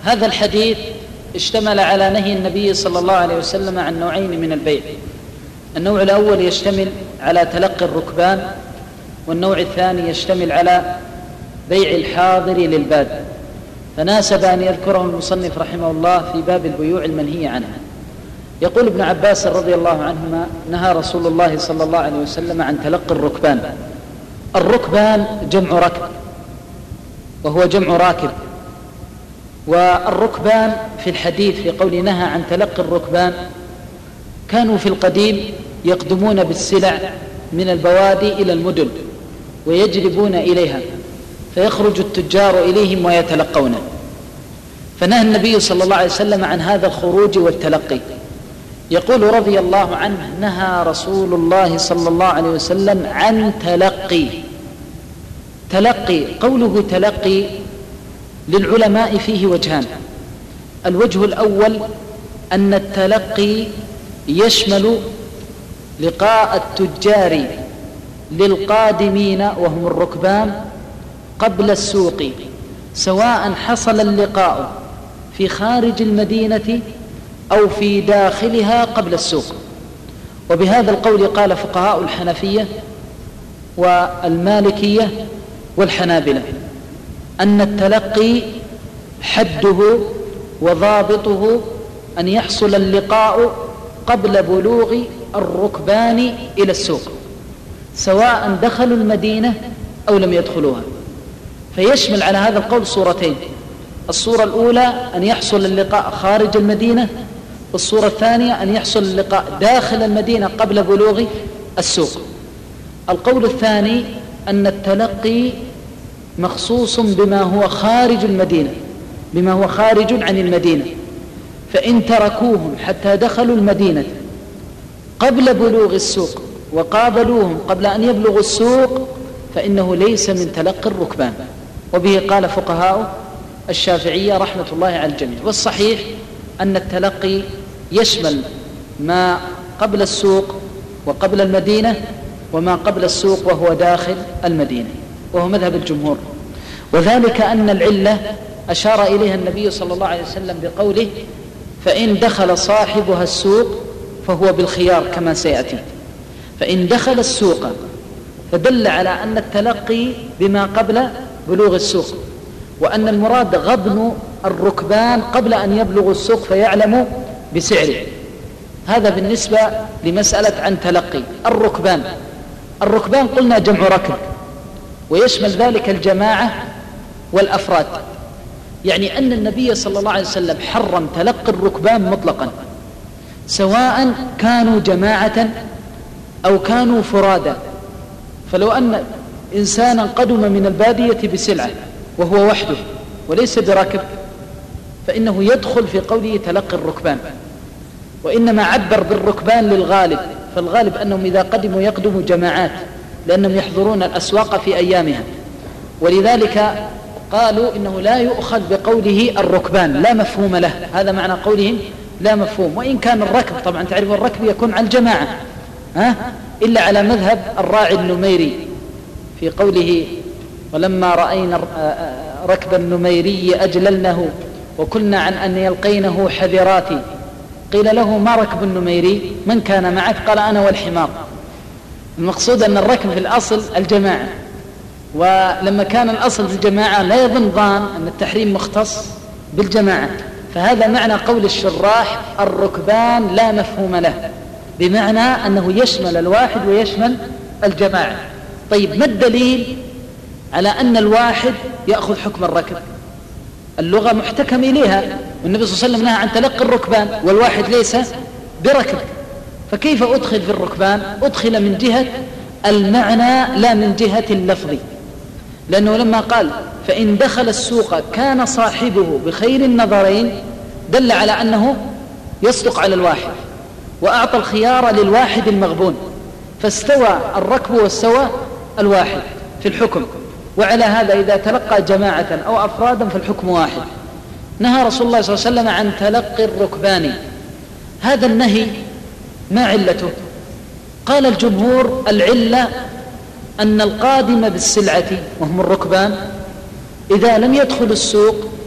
هذا الحديث اشتمل على نهي النبي صلى الله عليه وسلم عن نوعين من البيع. النوع الأول يشتمل على تلقي الركبان، والنوع الثاني يشتمل على بيع الحاضر للباد، فناسب أن يذكره المصنف رحمه الله في باب البيوع المنهي عنها. يقول ابن عباس رضي الله عنهما: نهى رسول الله صلى الله عليه وسلم عن تلقي الركبان. الركبان جمع ركب، وهو جمع راكب. والركبان في الحديث في قول نهى عن تلقي الركبان كانوا في القديم يقدمون بالسلع من البوادي إلى المدن ويجلبون إليها، فيخرج التجار إليهم ويتلقون. فنهى النبي صلى الله عليه وسلم عن هذا الخروج والتلقي. يقول رضي الله عنه: نهى رسول الله صلى الله عليه وسلم عن تلقي. قوله تلقي للعلماء فيه وجهان. الوجه الأول أن التلقي يشمل لقاء التجار للقادمين وهم الركبان قبل السوق، سواء حصل اللقاء في خارج المدينة أو في داخلها قبل السوق. وبهذا القول قال فقهاء الحنفية والمالكية والحنابلة أن التلقي حده وضابطه أن يحصل اللقاء قبل بلوغ الركبان إلى السوق، سواء دخلوا المدينة أو لم يدخلوها. فيشمل على هذا القول صورتين: الصورة الأولى أن يحصل اللقاء خارج المدينة، والصورة الثانية أن يحصل اللقاء داخل المدينة قبل بلوغ السوق. القول الثاني أن التلقي مخصوص بما هو خارج المدينة، بما هو خارج عن المدينة، فإن تركوهم حتى دخلوا المدينة قبل بلوغ السوق وقابلوهم قبل أن يبلغوا السوق فإنه ليس من تلقي الركبان. وبه قال فقهاء الشافعية رحمة الله على الجميع. والصحيح أن التلقي يشمل ما قبل السوق وقبل المدينة وما قبل السوق وهو داخل المدينة، وهو مذهب الجمهور. وذلك أن العلة أشار إليها النبي صلى الله عليه وسلم بقوله: فإن دخل صاحبها السوق فهو بالخيار، كما سيأتي. فإن دخل السوق فدل على أن التلقي بما قبل بلوغ السوق، وأن المراد غضن الركبان قبل أن يبلغوا السوق فيعلموا بسعره. هذا بالنسبة لمسألة عن تلقي الركبان. الركبان قلنا جمع ركب، ويشمل ذلك الجماعة والأفراد، يعني أن النبي صلى الله عليه وسلم حرم تلقي الركبان مطلقا، سواء كانوا جماعة أو كانوا فرادا. فلو أن إنسانا قدم من البادية بسلعة وهو وحده وليس براكب فإنه يدخل في قوله تلقي الركبان، وإنما عبر بالركبان للغالب، فالغالب أنهم إذا قدموا يقدموا جماعات لأنهم يحضرون الأسواق في أيامها، ولذلك قالوا إنه لا يؤخذ بقوله الركبان، لا مفهوم له. هذا معنى قولهم لا مفهوم. وإن كان الركب طبعا تعرف الركب يكون على الجماعة، إلا على مذهب الراعي النميري في قوله: ولما رأينا ركب النميري أجللنه وكنا عن أن يلقينه حذراتي. قيل له: ما ركب النميري؟ من كان معك؟ قال: أنا والحمار. المقصود أن الركب في الأصل الجماعة، ولما كان الأصل في الجماعة لا يظن ظان أن التحريم مختص بالجماعة. فهذا معنى قول الشراح الركبان لا مفهوم له، بمعنى أنه يشمل الواحد ويشمل الجماعة. طيب، ما الدليل على أن الواحد يأخذ حكم الركب؟ اللغة محتكم إليها، والنبي صلى الله عليه وسلم نهى عن تلقي الركبان والواحد ليس بركب، فكيف أدخل في الركبان؟ أدخل من جهة المعنى لا من جهة اللفظ، لأنه لما قال فإن دخل السوق كان صاحبه بخير النظرين دل على أنه يصدق على الواحد، وأعطى الخيار للواحد المغبون، فاستوى الركب واستوى الواحد في الحكم. وعلى هذا إذا تلقى جماعة أو أفرادا فالحكم واحد. نهى رسول الله صلى الله عليه وسلم عن تلقي الركبان. هذا النهي ما علته؟ قال الجمهور: العلة أن القادم بالسلعة وهم الركبان إذا لم يدخل السوق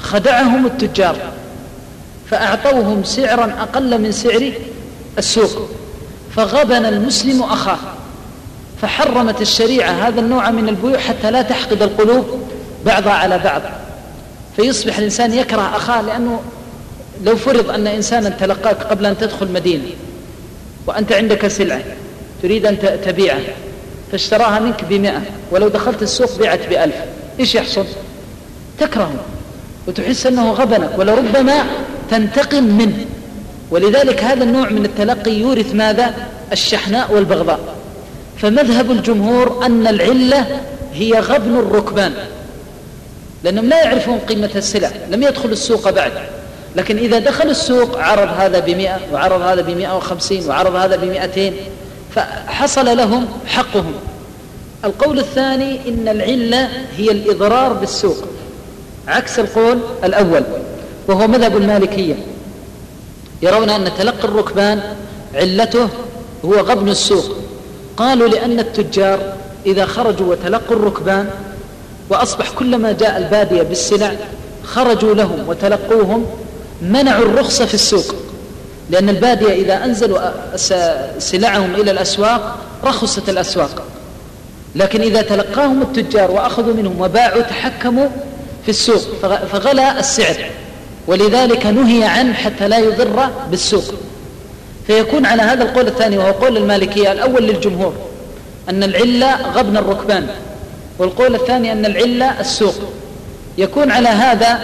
خدعهم التجار فأعطوهم سعرا أقل من سعر السوق، فغبن المسلم أخاه، فحرمت الشريعة هذا النوع من البيوع حتى لا تحقد القلوب بعضها على بعض، فيصبح الإنسان يكره أخاه. لأنه لو فرض أن إنسانا تلقاك قبل أن تدخل مدينة وأنت عندك سلعة تريد أن تبيعها فاشتراها منك ب100، ولو دخلت السوق بيعت ب1000، إيش يحصل؟ تكرهه وتحس أنه غبنك، ولربما تنتقم منه. ولذلك هذا النوع من التلقي يورث ماذا؟ الشحناء والبغضاء. فمذهب الجمهور أن العلة هي غبن الركبان، لأنهم لا يعرفون قيمة السلع، لم يدخل السوق بعد. لكن إذا دخل السوق عرض هذا ب100 وعرض هذا ب150 وعرض هذا ب200، فحصل لهم حقهم. القول الثاني إن العلة هي الإضرار بالسوق، عكس القول الأول وهو مذهب المالكية، يرون أن تلقي الركبان علته هو غبن السوق. قالوا لأن التجار إذا خرجوا وتلقوا الركبان وأصبح كلما جاء البادية بالسلع خرجوا لهم وتلقوهم منعوا الرخصة في السوق، لأن البادية إذا أنزلوا سلعهم إلى الأسواق رخصت الأسواق. لكن إذا تلقاهم التجار وأخذوا منهم وباعوا تحكموا في السوق فغلى السعر، ولذلك نهي عنه حتى لا يضر بالسوق. فيكون على هذا القول الثاني وهو قول المالكية، الأول للجمهور أن العلة غبن الركبان، والقول الثاني أن العلة السوق. يكون على هذا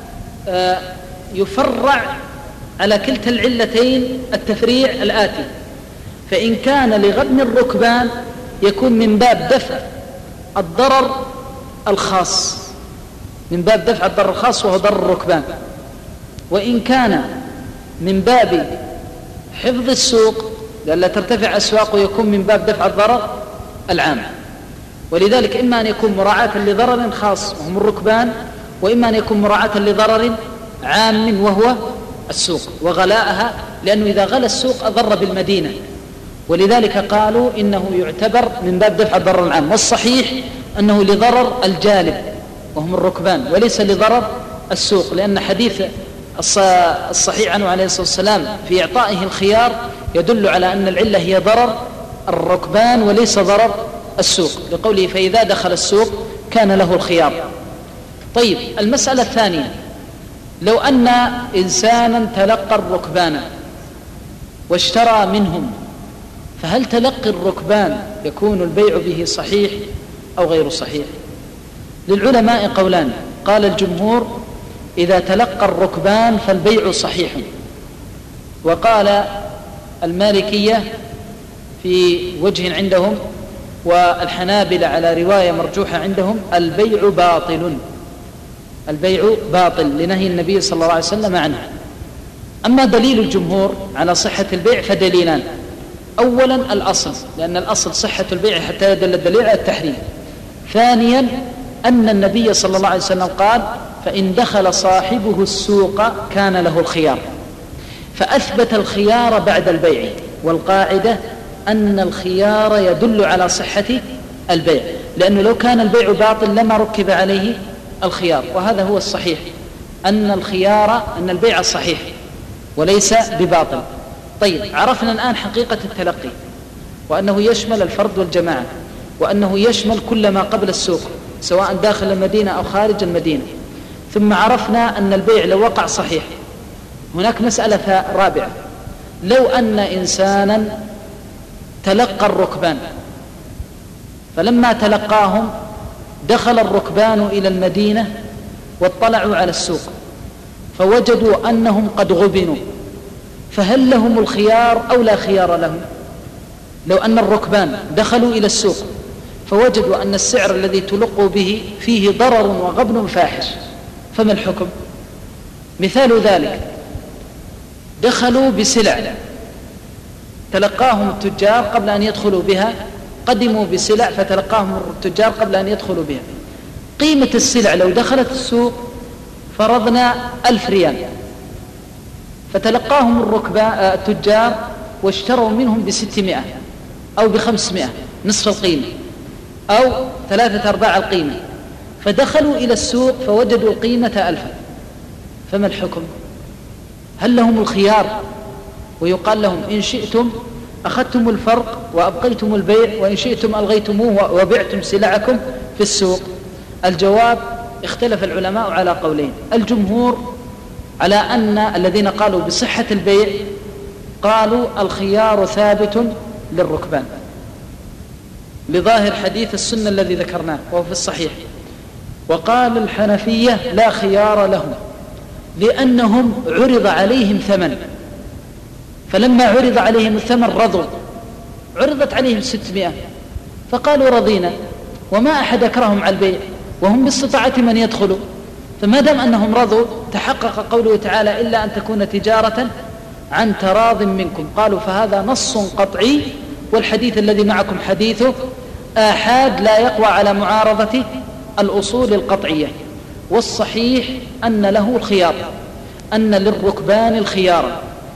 يفرع على كلتا العلتين التفريع الآتي. فإن كان لغبن الركبان يكون من باب دفع الضرر الخاص، من باب دفع الضرر الخاص وهو ضرر الركبان. وإن كان من باب حفظ السوق لئلا ترتفع أسواقه يكون من باب دفع الضرر العام. ولذلك إما أن يكون مراعاة لضرر خاص وهم الركبان، وإما أن يكون مراعاة لضرر عام وهو السوق وغلاءها، لأنه إذا غلى السوق أضر بالمدينة. ولذلك قالوا إنه يعتبر من باب دفع الضرر العام. والصحيح أنه لضرر الجالب وهم الركبان وليس لضرر السوق، لأن حديث الصحيح عنه عليه الصلاة والسلام في إعطائه الخيار يدل على أن العلة هي ضرر الركبان وليس ضرر السوق، لقوله فإذا دخل السوق كان له الخيار. طيب، المسألة الثانية، لو أن إنسانا تلقى الركبان واشترى منهم، فهل تلقي الركبان يكون البيع به صحيح أو غير صحيح؟ للعلماء قولان. قال الجمهور إذا تلقى الركبان فالبيع صحيح، وقال المالكية في وجه عندهم والحنابلة على رواية مرجوحة عندهم البيع باطل، البيع باطل لنهي النبي صلى الله عليه وسلم عنه. أما دليل الجمهور على صحة البيع فدليلان: أولا الأصل، لأن الأصل صحة البيع حتى يدل الدليل على التحريم. ثانيا أن النبي صلى الله عليه وسلم قال فإن دخل صاحبه السوق كان له الخيار، فأثبت الخيار بعد البيع. والقاعدة أن الخيار يدل على صحة البيع، لأنه لو كان البيع باطل لما ركب عليه الخيار، وهذا هو الصحيح أن أن البيع صحيح وليس بباطل. طيب، عرفنا الآن حقيقة التلقي، وأنه يشمل الفرد والجماعة، وأنه يشمل كل ما قبل السوق سواء داخل المدينة أو خارج المدينة. ثم عرفنا أن البيع لو وقع صحيح. هناك مسألة رابعة: لو أن إنسانا تلقى الركبان فلما تلقاهم دخل الركبان إلى المدينة واطلعوا على السوق فوجدوا أنهم قد غبنوا، فهل لهم الخيار أو لا خيار لهم؟ لو أن الركبان دخلوا إلى السوق فوجدوا أن السعر الذي تلقوا به فيه ضرر وغبن فاحش، فما الحكم؟ مثال ذلك: دخلوا بسلع تلقاهم التجار قبل أن يدخلوا بها، قدموا بسلع فتلقاهم التجار قبل أن يدخلوا بها. قيمة السلع لو دخلت السوق فرضنا 1000 ريال، فتلقاهم التجار واشتروا منهم ب600 أو ب500، نصف القيمة أو 3/4 القيمة، فدخلوا إلى السوق فوجدوا القيمة 1000، فما الحكم؟ هل لهم الخيار ويقال لهم إن شئتم أخذتم الفرق وأبقيتم البيع، وإن شئتم ألغيتموه وبعتم سلعكم في السوق؟ الجواب: اختلف العلماء على قولين. الجمهور على أن الذين قالوا بصحة البيع قالوا الخيار ثابت للركبان لظاهر حديث السنة الذي ذكرناه وهو في الصحيح. وقال الحنفية لا خيار لهم لأنهم عرض عليهم ثمن، فلما عرض عليهم الثمن رضوا. عرضت عليهم 600 فقالوا رضينا، وما أحد أكرههم على البيع وهم باستطاعة من يدخلوا، فما دام أنهم رضوا تحقق قوله تعالى إلا أن تكون تجارة عن تراض منكم. قالوا فهذا نص قطعي، والحديث الذي معكم حديث آحاد لا يقوى على معارضة الأصول القطعية. والصحيح أن له الخيار، أن للركبان الخيار،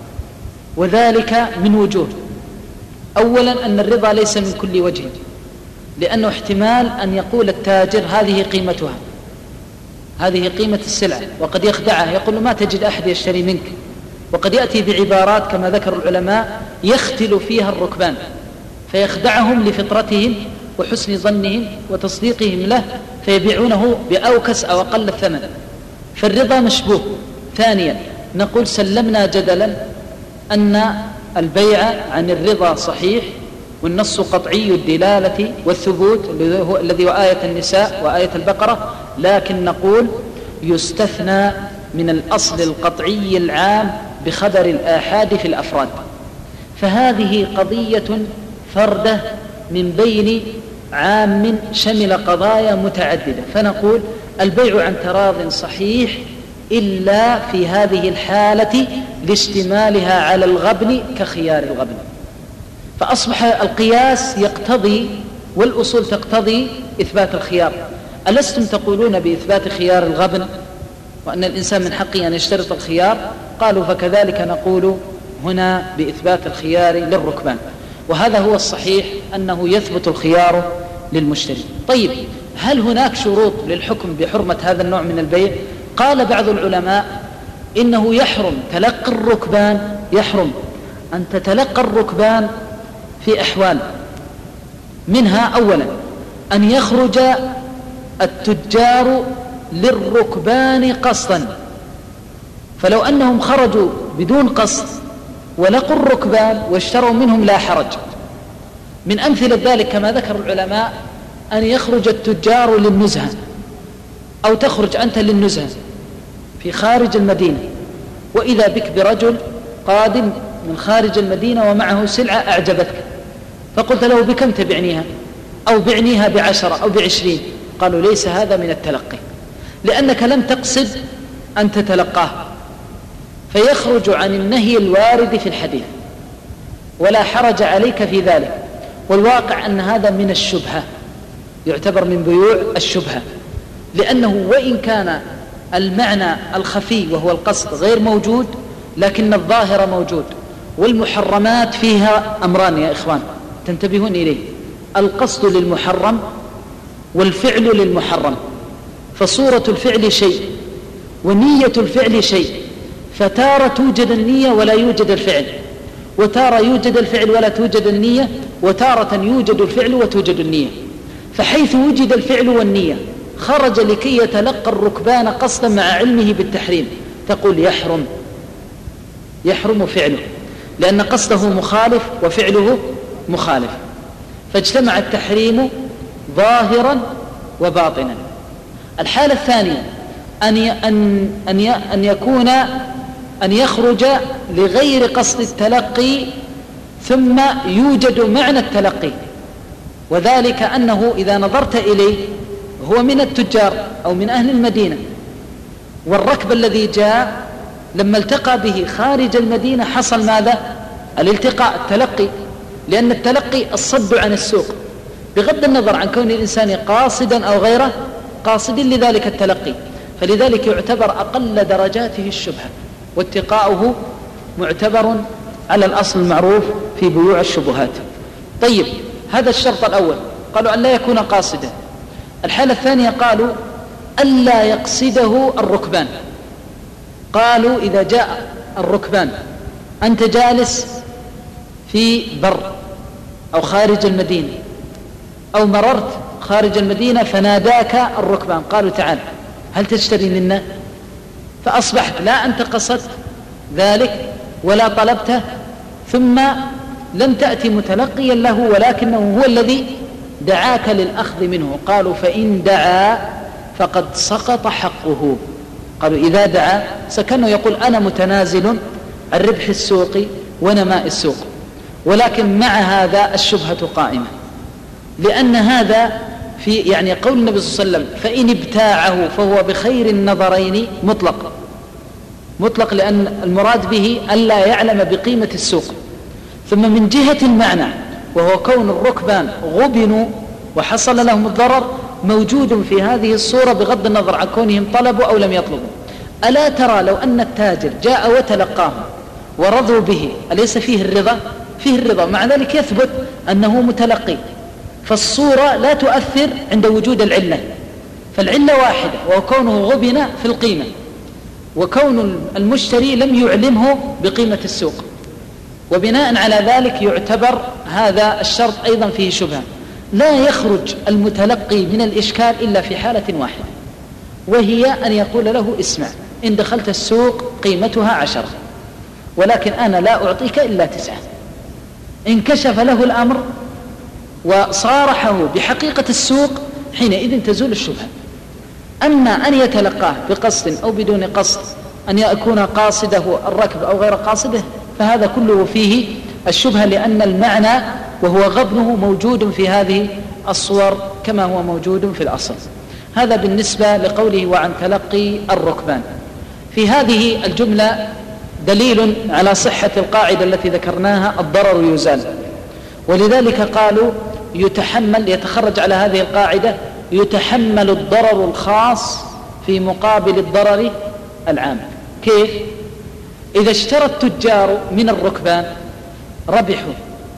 وذلك من وجوه. أولا أن الرضا ليس من كل وجه، لأنه احتمال أن يقول التاجر هذه قيمتها، هذه قيمة السلعة، وقد يخدعه يقول ما تجد أحد يشتري منك، وقد يأتي بعبارات كما ذكر العلماء يختل فيها الركبان فيخدعهم لفطرتهم وحسن ظنهم وتصديقهم له فيبيعونه بأوكس أو أقل الثمن، فالرضا مشبوه. ثانيا نقول سلمنا جدلا أن البيع عن الرضا صحيح والنص قطعي الدلالة والثبوت الذي هو آية النساء وآية البقرة، لكن نقول يستثنى من الأصل القطعي العام بخبر الآحاد في الأفراد. فهذه قضية فردة من بين عام شمل قضايا متعددة، فنقول البيع عن تراض صحيح إلا في هذه الحالة لاشتمالها على الغبن كخيار الغبن. فأصبح القياس يقتضي والأصول تقتضي إثبات الخيار. ألستم تقولون بإثبات خيار الغبن وأن الإنسان من حقه أن يشترط الخيار؟ قالوا فكذلك نقول هنا بإثبات الخيار للركبان، وهذا هو الصحيح أنه يثبت الخيار للمشتري. طيب هل هناك شروط للحكم بحرمة هذا النوع من البيع؟ قال بعض العلماء إنه يحرم تلقي الركبان، يحرم أن تتلقى الركبان في أحوال، منها أولا أن يخرج التجار للركبان قصدا، فلو أنهم خرجوا بدون قصد ولقوا الركبان واشتروا منهم لا حرج. من أمثلة ذلك كما ذكر العلماء أن يخرج التجار للنزهة، أو تخرج أنت للنزهة في خارج المدينة، وإذا بك برجل قادم من خارج المدينة ومعه سلعة أعجبتك، فقلت له بكم تبعنيها؟ أو بعنيها ب10 أو ب20. قالوا ليس هذا من التلقي، لأنك لم تقصد أن تتلقاه، فيخرج عن النهي الوارد في الحديث ولا حرج عليك في ذلك. والواقع أن هذا من الشبهة، يعتبر من بيوع الشبهة، لأنه وإن كان المعنى الخفي وهو القصد غير موجود لكن الظاهر موجود. والمحرمات فيها أمران يا إخوان تنتبهون إليه: القصد للمحرم والفعل للمحرم. فصورة الفعل شيء ونية الفعل شيء، فتارة توجد النية ولا يوجد الفعل، وتارة يوجد الفعل ولا توجد النية، وتارة يوجد الفعل وتوجد النية. فحيث وجد الفعل والنية خرج لكي يتلقى الركبان قصدا مع علمه بالتحريم، تقول يحرم فعله، لأن قصده مخالف وفعله مخالف، فاجتمع التحريم ظاهرا وباطنا. الحالة الثانية أن يخرج لغير قصد التلقي ثم يوجد معنى التلقي، وذلك أنه إذا نظرت إليه هو من التجار أو من أهل المدينة، والركب الذي جاء لما التقى به خارج المدينة حصل ماذا؟ الالتقاء، التلقي، لأن التلقي الصد عن السوق بغض النظر عن كون الإنسان قاصدا أو غيره قاصد لذلك التلقي، فلذلك يعتبر أقل درجاته الشبهة، واتقاؤه معتبر على الأصل المعروف في بيوع الشبهات. طيب هذا الشرط الأول، قالوا أن لا يكون قاصدا. الحالة الثانية قالوا ألا يقصده الركبان، قالوا إذا جاء الركبان أنت جالس في بر أو خارج المدينة أو مررت خارج المدينة فناداك الركبان قالوا تعال هل تشتري منا؟ فأصبحت لا أنت قصدت ذلك ولا طلبته، ثم لم تأتي متلقيا له ولكنه هو الذي دعاك للأخذ منه. قالوا فإن دعا فقد سقط حقه. قالوا إذا دعا سكنه يقول أنا متنازل عن ربح السوق ونماء السوق، ولكن مع هذا الشبهة قائمة، لأن هذا في يعني قول النبي صلى الله عليه وسلم فإن ابتاعه فهو بخير النظرين مطلق، لأن المراد به ألا يعلم بقيمة السوق. ثم من جهة المعنى وهو كون الركبان غبنوا وحصل لهم الضرر موجود في هذه الصورة بغض النظر عن كونهم طلبوا أو لم يطلبوا. ألا ترى لو أن التاجر جاء وتلقاهم ورضوا به أليس فيه الرضا؟ فيه الرضا، مع ذلك يثبت أنه متلقي. فالصورة لا تؤثر عند وجود العلة، فالعلة واحدة وهو كونه غبن في القيمة، وكون المشتري لم يعلمه بقيمة السوق، وبناء على ذلك يعتبر هذا الشرط أيضا فيه شبهة. لا يخرج المتلقي من الإشكال إلا في حالة واحدة، وهي أن يقول له اسمع إن دخلت السوق قيمتها 10 ولكن أنا لا أعطيك إلا 9. إن كشف له الأمر وصارحه بحقيقة السوق حينئذ تزول الشبهة. أما أن يتلقاه بقصد أو بدون قصد، أن يكون قاصده الركب أو غير قاصده، فهذا كله فيه الشبهة، لأن المعنى وهو غبنه موجود في هذه الصور كما هو موجود في الأصل. هذا بالنسبة لقوله وعن تلقي الركبان. في هذه الجملة دليل على صحة القاعدة التي ذكرناها الضرر يزال، ولذلك قالوا يتخرج على هذه القاعدة يتحمل الضرر الخاص في مقابل الضرر العام. كيف؟ إذا اشترى التجار من الركبان ربحوا،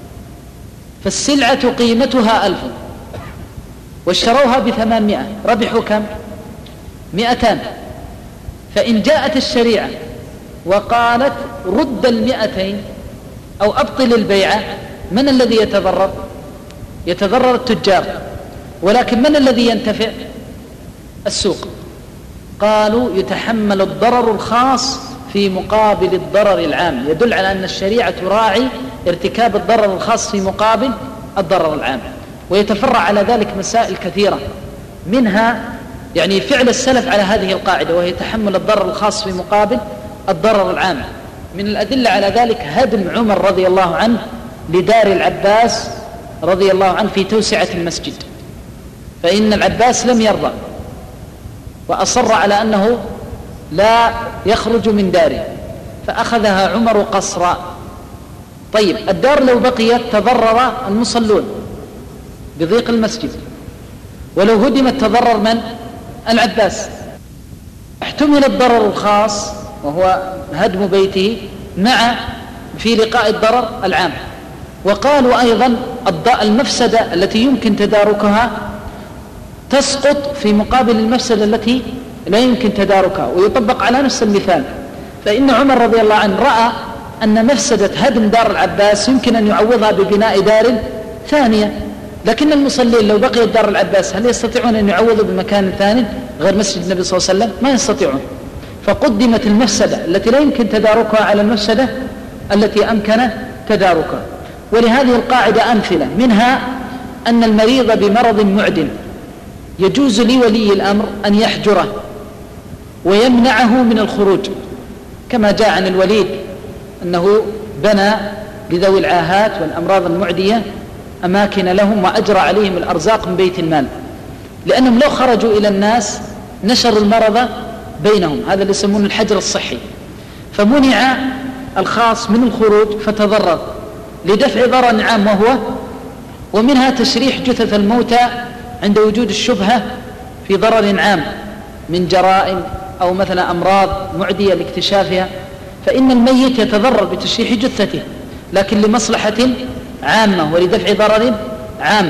فالسلعة قيمتها 1000 واشتروها ب800، ربحوا كم؟ 200. فإن جاءت الشريعة وقالت رد 200 أو أبطل البيعة، من الذي يتضرر؟ يتضرر التجار، ولكن من الذي ينتفع؟ السوق. قالوا يتحمل الضرر الخاص في مقابل الضرر العام، يدل على أن الشريعة تراعي ارتكاب الضرر الخاص في مقابل الضرر العام. ويتفرع على ذلك مسائل كثيرة، منها يعني فعل السلف على هذه القاعدة وهي تحمل الضرر الخاص في مقابل الضرر العام. من الأدلة على ذلك هدم عمر رضي الله عنه لدار العباس رضي الله عنه في توسعة المسجد، فإن العباس لم يرضى وأصر على أنه لا يخرج من داره، فأخذها عمر قصرا. طيب الدار لو بقيت تضرر المصلون بضيق المسجد، ولو هدمت تضرر من؟ العباس. احتمل الضرر الخاص وهو هدم بيته مع في لقاء الضرر العام. وقالوا أيضا المفسدة التي يمكن تداركها تسقط في مقابل المفسدة التي لا يمكن تداركها، ويطبق على نفس المثال. فإن عمر رضي الله عنه رأى أن مفسدة هدم دار العباس يمكن أن يعوضها ببناء دار ثانية، لكن المصلين لو بقيت دار العباس هل يستطيعون أن يعوضوا بمكان ثاني غير مسجد النبي صلى الله عليه وسلم؟ ما يستطيعون. فقدمت المفسدة التي لا يمكن تداركها على المفسدة التي أمكن تداركها. ولهذه القاعدة أمثلة، منها أن المريض بمرض معدن يجوز لولي الأمر أن يحجره ويمنعه من الخروج، كما جاء عن الوليد أنه بنى لذوي العاهات والأمراض المعدية أماكن لهم وأجرى عليهم الأرزاق من بيت المال، لأنهم لو خرجوا إلى الناس نشروا المرض بينهم، هذا اللي يسمونه الحجر الصحي. فمنع الخاص من الخروج فتضرر لدفع ضرر عام، ومنها تشريح جثث الموتى عند وجود الشبهة في ضرر عام من جرائم أو مثلا أمراض معدية لاكتشافها، فإن الميت يتضرر بتشريح جثته لكن لمصلحة عامة ولدفع ضرر عام.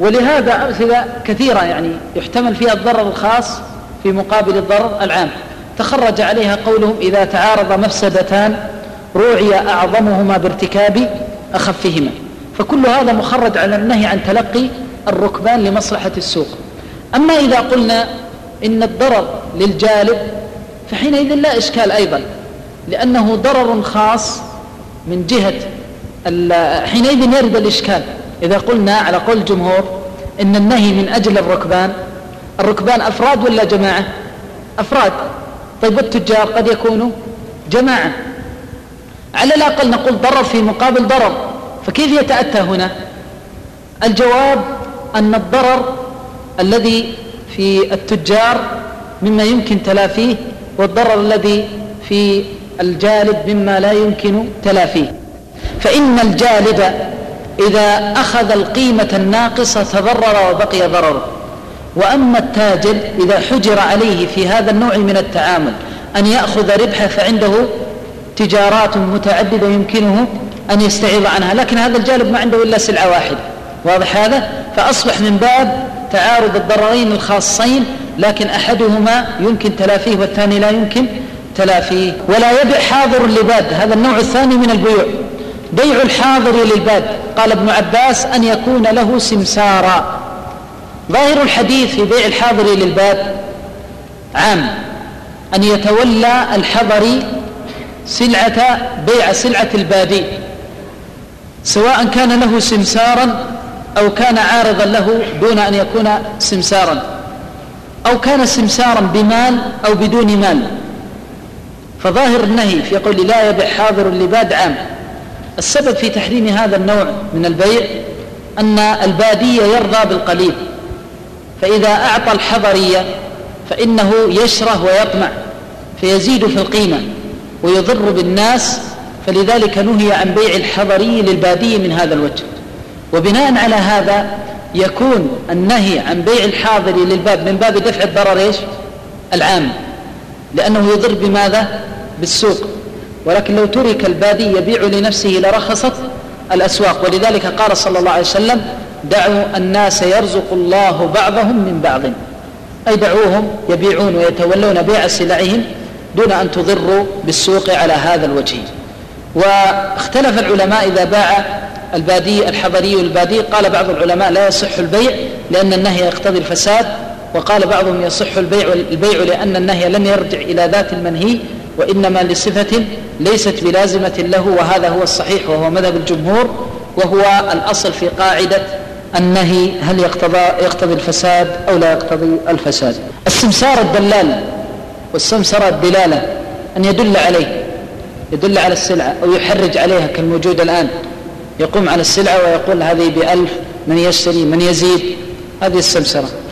ولهذا أمثلة كثيرة يعني يحتمل فيها الضرر الخاص في مقابل الضرر العام. تخرج عليها قولهم إذا تعارض مفسدتان روعي أعظمهما بارتكاب أخفهما. فكل هذا مخرج على النهي عن تلقي الركبان لمصلحة السوق. أما إذا قلنا إن الضرر للجالب فحينئذ لا إشكال أيضا، لأنه ضرر خاص من جهة حينئذ يرد الإشكال إذا قلنا على قول الجمهور إن النهي من أجل الركبان أفراد ولا جماعة؟ أفراد. طيب التجار قد يكونوا جماعة، على الأقل نقول ضرر في مقابل ضرر، فكيف يتأتى هنا؟ الجواب أن الضرر الذي في التجار مما يمكن تلافيه، والضرر الذي في الجالب مما لا يمكن تلافيه. فإن الجالب إذا أخذ القيمة الناقصة تضرر وبقي ضرره، وأما التاجر إذا حجر عليه في هذا النوع من التعامل أن يأخذ ربحه فعنده تجارات متعددة يمكنه أن يستعيض عنها، لكن هذا الجالب ما عنده إلا سلعة واحدة. واضح هذا؟ فأصبح من باب تعارض الضررين الخاصين، لكن أحدهما يمكن تلافيه والثاني لا يمكن تلافيه. ولا يبيع حاضر لباد، هذا النوع الثاني من البيوع، بيع الحاضر للباد. قال ابن عباس أن يكون له سمسارا. ظاهر الحديث في بيع الحاضر للباد عام، أن يتولى الحضري بيع سلعة البادي، سواء كان له سمسارا أو كان عارضا له دون أن يكون سمسارا، أو كان سمسارا بمال أو بدون مال. فظاهر النهي في قول لا يبيع حاضر لباد عام. السبب في تحريم هذا النوع من البيع أن البادي يرضى بالقليل، فإذا أعطى الحضرية فإنه يشره ويطمع فيزيد في القيمة ويضر بالناس، فلذلك نهي عن بيع الحضري للبادي من هذا الوجه. وبناء على هذا يكون النهي عن بيع الحاضر للباد من باب دفع الضرر العام، لأنه يضر بماذا؟ بالسوق. ولكن لو ترك البادي يبيع لنفسه لرخصت الأسواق، ولذلك قال صلى الله عليه وسلم دعوا الناس يرزق الله بعضهم من بعض، أي دعوهم يبيعون ويتولون بيع سلعهم دون أن تضروا بالسوق على هذا الوجه. واختلف العلماء إذا باع البادي الحضري والبادي، قال بعض العلماء لا يصح البيع لأن النهي يقتضي الفساد، وقال بعضهم يصح البيع لأن النهي لم يرجع إلى ذات المنهي وإنما لصفة ليست بلازمة له، وهذا هو الصحيح وهو مذهب الجمهور، وهو الأصل في قاعدة النهي هل يقتضي الفساد أو لا يقتضي الفساد. السمسار الدلال والسمسرة الدلالة أن يدل على السلعة أو يحرج عليها كالموجود الآن، يقوم على السلعة ويقول هذه ب1000، من يشتري من يزيد، هذه السمسرة.